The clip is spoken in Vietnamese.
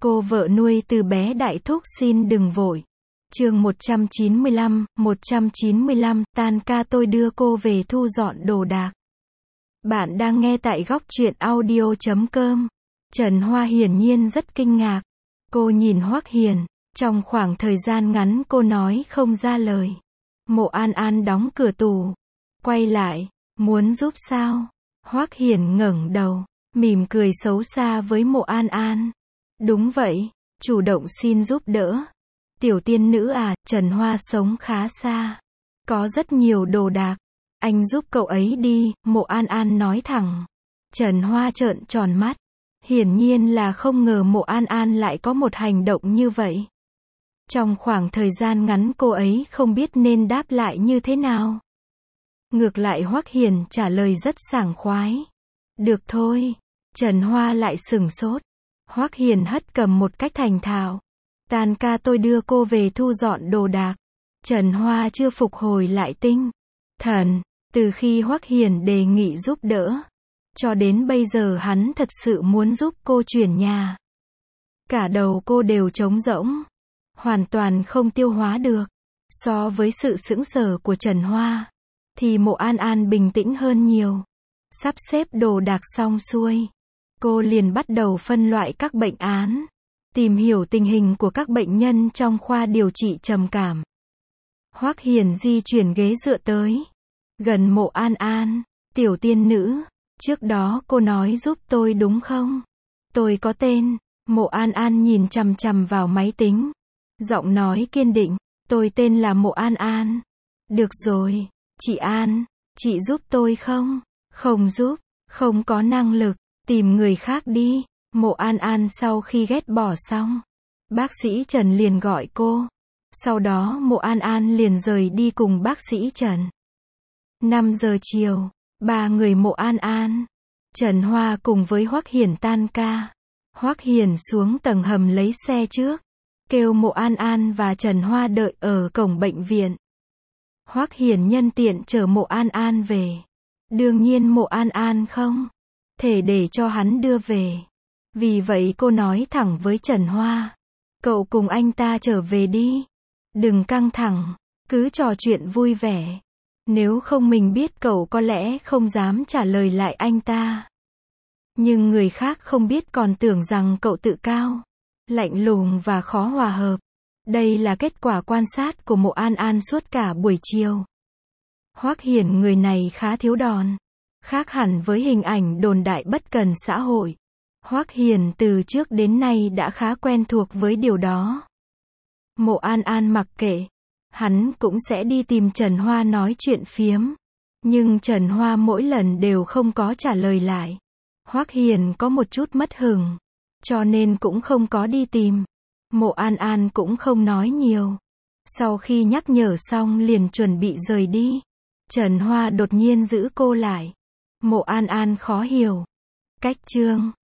Cô vợ nuôi từ bé đại thúc xin đừng vội. Chương 195, tan ca tôi đưa cô về thu dọn đồ đạc. Bạn đang nghe tại góc truyện audio.com. Trần Hoa hiển nhiên rất kinh ngạc. Cô nhìn Hoắc Hiền, trong khoảng thời gian ngắn cô nói không ra lời. Mộ An An đóng cửa tủ, quay lại, muốn giúp sao? Hoắc Hiền ngẩng đầu, mỉm cười xấu xa với Mộ An An. Đúng vậy, chủ động xin giúp đỡ. Tiểu tiên nữ à, Trần Hoa sống khá xa, có rất nhiều đồ đạc, anh giúp cậu ấy đi, Mộ An An nói thẳng. Trần Hoa trợn tròn mắt, hiển nhiên là không ngờ Mộ An An lại có một hành động như vậy. Trong khoảng thời gian ngắn cô ấy không biết nên đáp lại như thế nào. Ngược lại Hoắc Hiền trả lời rất sảng khoái. Được thôi. Trần Hoa lại sửng sốt. Hoắc Hiền hất cầm một cách thành thạo. Tan ca tôi đưa cô về thu dọn đồ đạc. Trần Hoa chưa phục hồi lại tinh thần. Từ khi Hoắc Hiền đề nghị giúp đỡ, cho đến bây giờ hắn thật sự muốn giúp cô chuyển nhà. Cả đầu cô đều trống rỗng, hoàn toàn không tiêu hóa được. So với sự sững sờ của Trần Hoa, thì Mộ An An bình tĩnh hơn nhiều. Sắp xếp đồ đạc xong xuôi, cô liền bắt đầu phân loại các bệnh án, tìm hiểu tình hình của các bệnh nhân trong khoa điều trị trầm cảm. Hoắc Hiền di chuyển ghế dựa tới gần Mộ An An. Tiểu tiên nữ, trước đó cô nói giúp tôi đúng không? Tôi có tên. Mộ An An nhìn chằm chằm vào máy tính, giọng nói kiên định. Tôi tên là Mộ An An. Được rồi, chị An, chị giúp tôi không? Không giúp, không có năng lực, tìm người khác đi. Mộ An An sau khi ghét bỏ xong, bác sĩ Trần liền gọi cô. Sau đó Mộ An An liền rời đi cùng bác sĩ Trần. 5 giờ chiều, ba người Mộ An An, Trần Hoa cùng với Hoắc Hiền tan ca. Hoắc Hiền xuống tầng hầm lấy xe trước, kêu Mộ An An và Trần Hoa đợi ở cổng bệnh viện. Hoắc Hiền nhân tiện chở Mộ An An về. Đương nhiên Mộ An An không thể để cho hắn đưa về. Vì vậy cô nói thẳng với Trần Hoa. Cậu cùng anh ta trở về đi. Đừng căng thẳng, cứ trò chuyện vui vẻ. Nếu không mình biết cậu có lẽ không dám trả lời lại anh ta. Nhưng người khác không biết còn tưởng rằng cậu tự cao, lạnh lùng và khó hòa hợp. Đây là kết quả quan sát của Mộ An An suốt cả buổi chiều. Hoắc Hiền người này khá thiếu đòn, khác hẳn với hình ảnh đồn đại bất cần xã hội. Hoắc Hiền từ trước đến nay đã khá quen thuộc với điều đó. Mộ An An mặc kệ, hắn cũng sẽ đi tìm Trần Hoa nói chuyện phiếm. Nhưng Trần Hoa mỗi lần đều không có trả lời lại. Hoắc Hiền có một chút mất hứng, cho nên cũng không có đi tìm. Mộ An An cũng không nói nhiều. Sau khi nhắc nhở xong liền chuẩn bị rời đi. Trần Hoa đột nhiên giữ cô lại. Mộ An An khó hiểu. Cách chương